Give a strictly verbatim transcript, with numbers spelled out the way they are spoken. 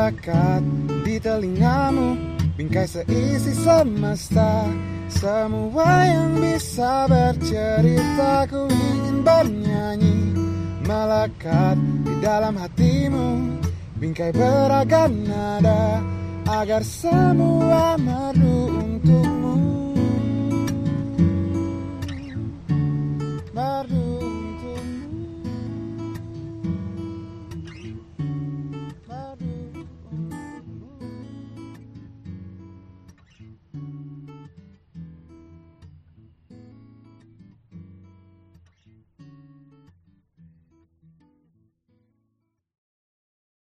melekat di telingamu, bingkai seisi semesta. Semua yang bisa bercerita ku ingin bernyanyi, melekat di dalam hatimu, bingkai beragam nada, agar semua merdu